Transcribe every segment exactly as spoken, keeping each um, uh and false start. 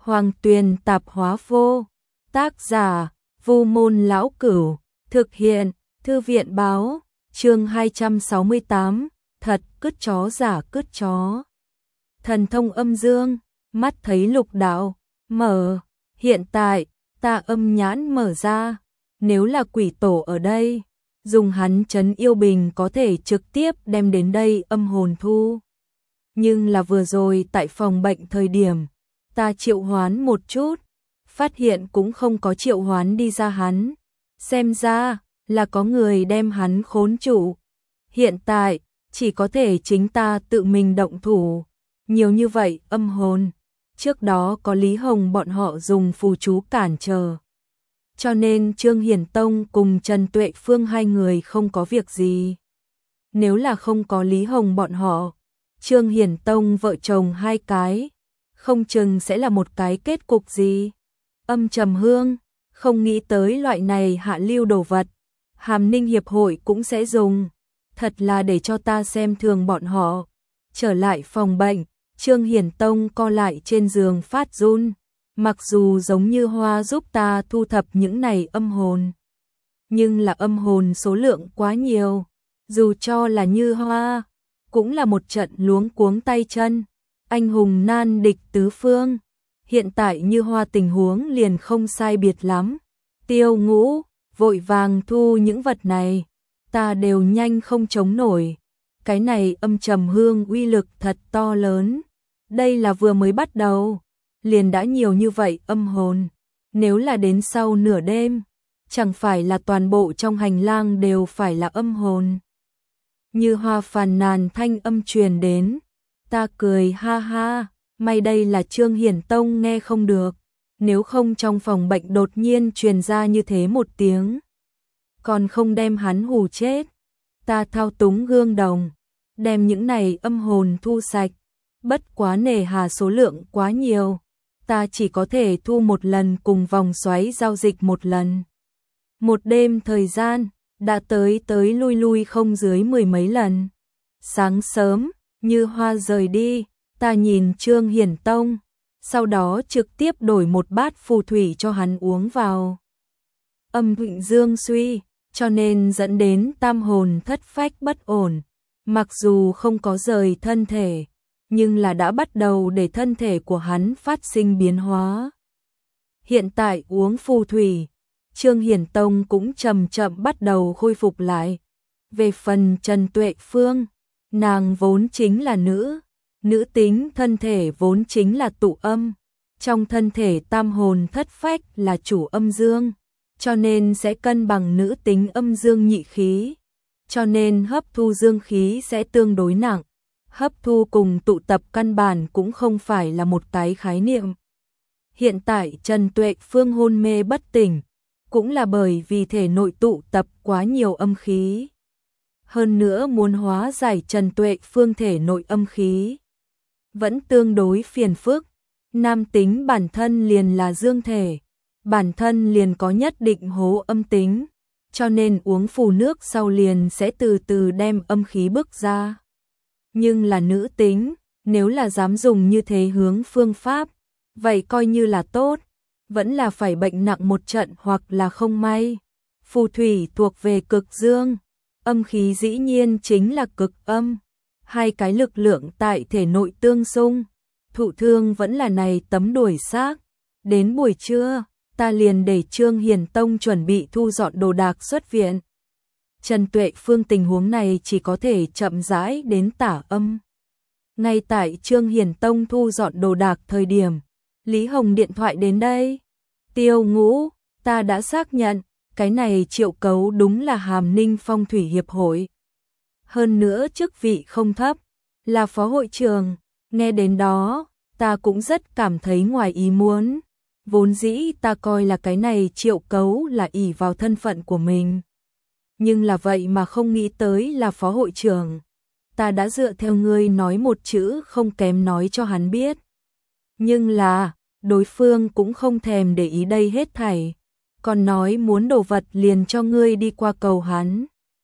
Hoàng Tuyền Tạp Hóa Vô. Tác giả Vu Môn Lão Cửu. Thực hiện Thư viện Báo. Chương hai trăm sáu mươi tám. Thật cứt chó giả cứt chó. Thần thông âm dương. Mắt thấy lục đạo. Mở. Hiện tại ta âm nhãn mở ra. Nếu là quỷ tổ ở đây, dùng hắn trấn yêu bình có thể trực tiếp đem đến đây âm hồn thu. Nhưng là vừa rồi tại phòng bệnh thời điểm, ta triệu hoán một chút, phát hiện cũng không có triệu hoán đi ra hắn. Xem ra là có người đem hắn khốn trụ. Hiện tại chỉ có thể chính ta tự mình động thủ. Nhiều như vậy âm hồn, trước đó có Lý Hồng bọn họ dùng phù chú cản trở. Cho nên Trương Hiển Tông cùng Trần Tuệ Phương hai người không có việc gì. Nếu là không có Lý Hồng bọn họ, Trương Hiển Tông vợ chồng hai cái, không chừng sẽ là một cái kết cục gì. Âm Trầm Hương, không nghĩ tới loại này hạ lưu đồ vật, Hàm Ninh Hiệp hội cũng sẽ dùng. Thật là để cho ta xem thường bọn họ. Trở lại phòng bệnh, Trương Hiển Tông co lại trên giường phát run. Mặc dù giống như Hoa giúp ta thu thập những này âm hồn, nhưng là âm hồn số lượng quá nhiều. Dù cho là Như Hoa, cũng là một trận luống cuống tay chân. Anh hùng nan địch tứ phương. Hiện tại Như Hoa tình huống liền không sai biệt lắm. Tiêu Ngũ vội vàng thu những vật này, ta đều nhanh không chống nổi. Cái này Âm Trầm Hương uy lực thật to lớn. Đây là vừa mới bắt đầu, liền đã nhiều như vậy âm hồn. Nếu là đến sau nửa đêm, chẳng phải là toàn bộ trong hành lang đều phải là âm hồn. Như Hoa phàn nàn thanh âm truyền đến. Ta cười ha ha, may đây là Trương Hiển Tông nghe không được. Nếu không trong phòng bệnh đột nhiên truyền ra như thế một tiếng, còn không đem hắn hù chết. Ta thao túng gương đồng, đem những này âm hồn thu sạch. Bất quá nề hà số lượng quá nhiều, ta chỉ có thể thu một lần cùng vòng xoáy giao dịch một lần. Một đêm thời gian, đã tới tới lui lui không dưới mười mấy lần. Sáng sớm, Như Hoa rời đi, ta nhìn Trương Hiển Tông, sau đó trực tiếp đổi một bát phù thủy cho hắn uống vào. Âm Thịnh Dương suy, cho nên dẫn đến tam hồn thất phách bất ổn. Mặc dù không có rời thân thể, nhưng là đã bắt đầu để thân thể của hắn phát sinh biến hóa. Hiện tại uống phù thủy, Trương Hiển Tông cũng chậm chậm bắt đầu khôi phục lại. Về phần Trần Tuệ Phương, nàng vốn chính là nữ, nữ tính thân thể vốn chính là tụ âm. Trong thân thể tam hồn thất phách là chủ âm dương, cho nên sẽ cân bằng nữ tính âm dương nhị khí. Cho nên hấp thu dương khí sẽ tương đối nặng. Hấp thu cùng tụ tập căn bản cũng không phải là một cái khái niệm. Hiện tại Trần Tuệ Phương hôn mê bất tỉnh, cũng là bởi vì thể nội tụ tập quá nhiều âm khí. Hơn nữa muốn hóa giải Trần Tuệ Phương thể nội âm khí vẫn tương đối phiền phức. Nam tính bản thân liền là dương thể, bản thân liền có nhất định hố âm tính, cho nên uống phù nước sau liền sẽ từ từ đem âm khí bức ra. Nhưng là nữ tính, nếu là dám dùng như thế hướng phương pháp, vậy coi như là tốt, vẫn là phải bệnh nặng một trận hoặc là không may. Phù thủy thuộc về cực dương, âm khí dĩ nhiên chính là cực âm. Hai cái lực lượng tại thể nội tương xung, thụ thương vẫn là này tấm đuổi xác. Đến buổi trưa, ta liền để Trương Hiển Tông chuẩn bị thu dọn đồ đạc xuất viện. Trần Tuệ Phương tình huống này chỉ có thể chậm rãi đến tả âm. Ngay tại Trương Hiển Tông thu dọn đồ đạc thời điểm, Lý Hồng điện thoại đến đây. Tiêu Ngũ, ta đã xác nhận, cái này Triệu Cấu đúng là Hàm Ninh Phong Thủy Hiệp hội. Hơn nữa chức vị không thấp, là phó hội trưởng. Nghe đến đó, ta cũng rất cảm thấy ngoài ý muốn. Vốn dĩ ta coi là cái này Triệu Cấu là ỷ vào thân phận của mình. Nhưng là vậy mà không nghĩ tới là phó hội trưởng. Ta đã dựa theo ngươi nói một chữ không kém nói cho hắn biết. Nhưng là, đối phương cũng không thèm để ý đây hết thảy. Còn nói muốn đồ vật liền cho ngươi đi qua cầu hắn.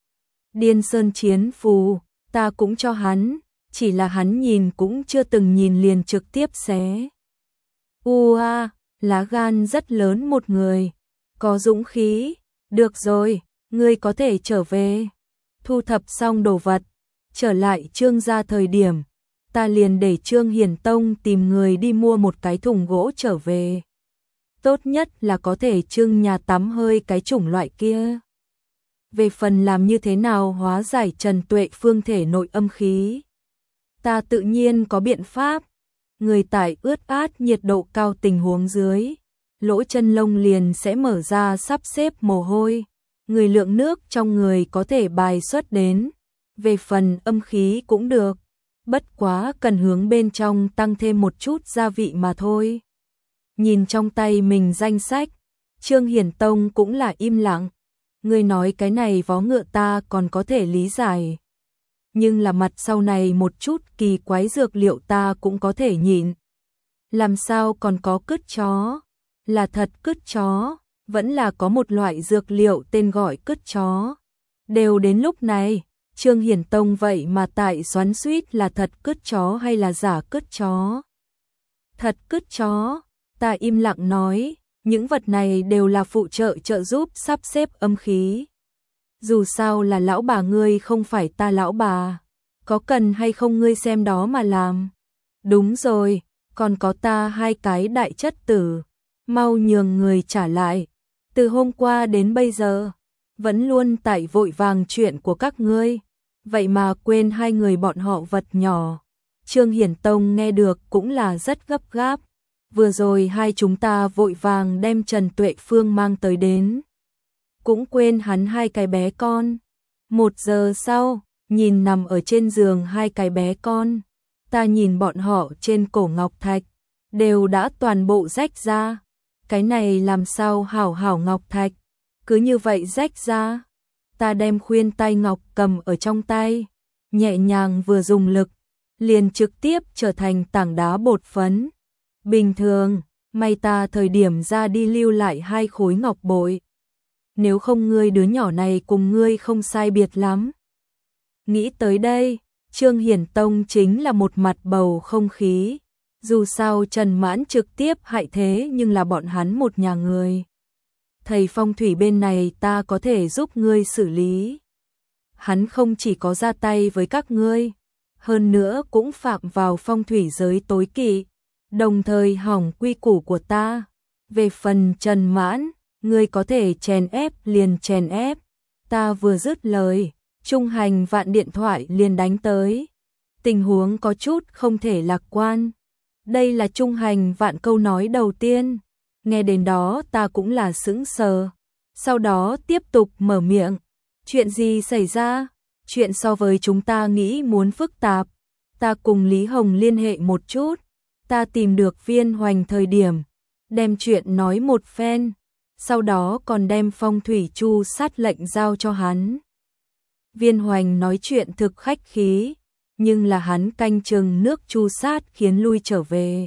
Điên Sơn Chiến Phù, ta cũng cho hắn, chỉ là hắn nhìn cũng chưa từng nhìn liền trực tiếp xé. Ua, lá gan rất lớn một người, có dũng khí, được rồi, ngươi có thể trở về. Thu thập xong đồ vật, trở lại Trương gia thời điểm, ta liền để Trương Hiển Tông tìm người đi mua một cái thùng gỗ trở về. Tốt nhất là có thể trưng nhà tắm hơi cái chủng loại kia. Về phần làm như thế nào hóa giải Trần Tuệ Phương thể nội âm khí, ta tự nhiên có biện pháp. Người tại ướt át nhiệt độ cao tình huống dưới, lỗ chân lông liền sẽ mở ra sắp xếp mồ hôi, người lượng nước trong người có thể bài xuất đến. Về phần âm khí cũng được, bất quá cần hướng bên trong tăng thêm một chút gia vị mà thôi. Nhìn trong tay mình danh sách, Trương Hiển Tông cũng là im lặng. Ngươi nói cái này vó ngựa ta còn có thể lý giải, nhưng là mặt sau này một chút kỳ quái dược liệu ta cũng có thể nhịn. Làm sao còn có cứt chó? Là thật cứt chó, vẫn là có một loại dược liệu tên gọi cứt chó. Đều đến lúc này, Trương Hiển Tông vậy mà tại xoắn xuýt là thật cứt chó hay là giả cứt chó. Thật cứt chó, ta im lặng nói, những vật này đều là phụ trợ trợ giúp sắp xếp âm khí. Dù sao là lão bà ngươi không phải ta lão bà, có cần hay không ngươi xem đó mà làm. Đúng rồi, còn có ta hai cái đại chất tử, mau nhường người trả lại. Từ hôm qua đến bây giờ, vẫn luôn tại vội vàng chuyện của các ngươi, vậy mà quên hai người bọn họ vật nhỏ. Trương Hiển Tông nghe được cũng là rất gấp gáp. Vừa rồi hai chúng ta vội vàng đem Trần Tuệ Phương mang tới đến, cũng quên hắn hai cái bé con. Một giờ sau, nhìn nằm ở trên giường hai cái bé con, ta nhìn bọn họ trên cổ ngọc thạch, đều đã toàn bộ rách ra. Cái này làm sao hảo hảo ngọc thạch, cứ như vậy rách ra. Ta đem khuyên tai ngọc cầm ở trong tay, nhẹ nhàng vừa dùng lực, liền trực tiếp trở thành tảng đá bột phấn. Bình thường, may ta thời điểm ra đi lưu lại hai khối ngọc bội. Nếu không ngươi đứa nhỏ này cùng ngươi không sai biệt lắm. Nghĩ tới đây, Trương Hiển Tông chính là một mặt bầu không khí. Dù sao Trần Mãn trực tiếp hại thế nhưng là bọn hắn một nhà người. Thầy phong thủy bên này ta có thể giúp ngươi xử lý. Hắn không chỉ có ra tay với các ngươi, hơn nữa cũng phạm vào phong thủy giới tối kỵ, đồng thời hỏng quy củ của ta. Về phần Trần Mãn, ngươi có thể chèn ép liền chèn ép. Ta vừa dứt lời, Trung Hành Vạn điện thoại liền đánh tới. Tình huống có chút không thể lạc quan. Đây là Trung Hành Vạn câu nói đầu tiên. Nghe đến đó ta cũng là sững sờ. Sau đó tiếp tục mở miệng. Chuyện gì xảy ra? Chuyện so với chúng ta nghĩ muốn phức tạp. Ta cùng Lý Hồng liên hệ một chút. Ta tìm được Viên Hoành thời điểm, đem chuyện nói một phen, sau đó còn đem phong thủy chu sát lệnh giao cho hắn. Viên Hoành nói chuyện thực khách khí, nhưng là hắn canh chừng nước chu sát khiến lui trở về.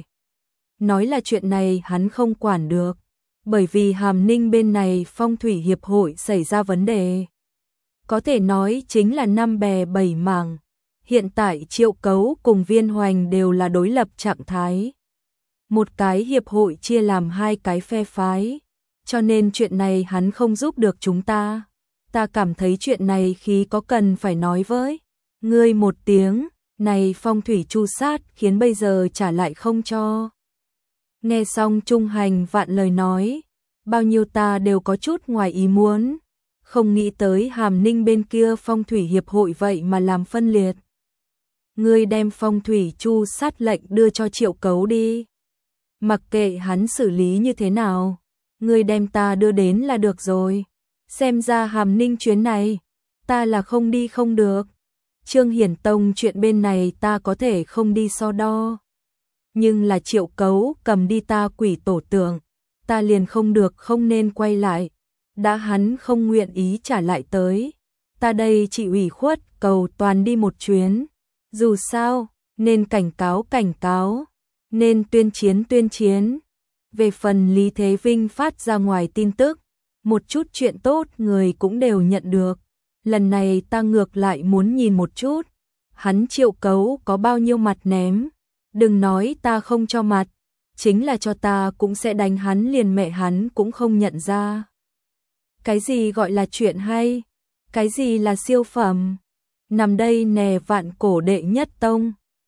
Nói là chuyện này hắn không quản được, bởi vì Hàm Ninh bên này phong thủy hiệp hội xảy ra vấn đề. Có thể nói chính là năm bè bảy mảng. Hiện tại Triệu Cấu cùng Viên Hoành đều là đối lập trạng thái. Một cái hiệp hội chia làm hai cái phe phái, cho nên chuyện này hắn không giúp được chúng ta. Ta cảm thấy chuyện này khí có cần phải nói với ngươi một tiếng, này phong thủy chu sát khiến bây giờ trả lại không cho. Nghe xong Trung Hành Vạn lời nói, bao nhiêu ta đều có chút ngoài ý muốn, không nghĩ tới Hàm Ninh bên kia phong thủy hiệp hội vậy mà làm phân liệt. Ngươi đem phong thủy chu sát lệnh đưa cho Triệu Cấu đi. Mặc kệ hắn xử lý như thế nào, ngươi đem ta đưa đến là được rồi. Xem ra Hàm Ninh chuyến này, ta là không đi không được. Trương Hiển Tông chuyện bên này ta có thể không đi so đo. Nhưng là Triệu Cấu cầm đi ta quỷ tổ tượng, ta liền không được không nên quay lại. Đã hắn không nguyện ý trả lại tới, ta đây chỉ ủy khuất cầu toàn đi một chuyến. Dù sao, nên cảnh cáo cảnh cáo, nên tuyên chiến tuyên chiến. Về phần Lý Thế Vinh phát ra ngoài tin tức, một chút chuyện tốt người cũng đều nhận được. Lần này ta ngược lại muốn nhìn một chút, hắn Triệu Cấu có bao nhiêu mặt ném. Đừng nói ta không cho mặt, chính là cho ta cũng sẽ đánh hắn liền mẹ hắn cũng không nhận ra. Cái gì gọi là chuyện hay? Cái gì là siêu phẩm? Nằm đây nè vạn cổ đệ nhất tông.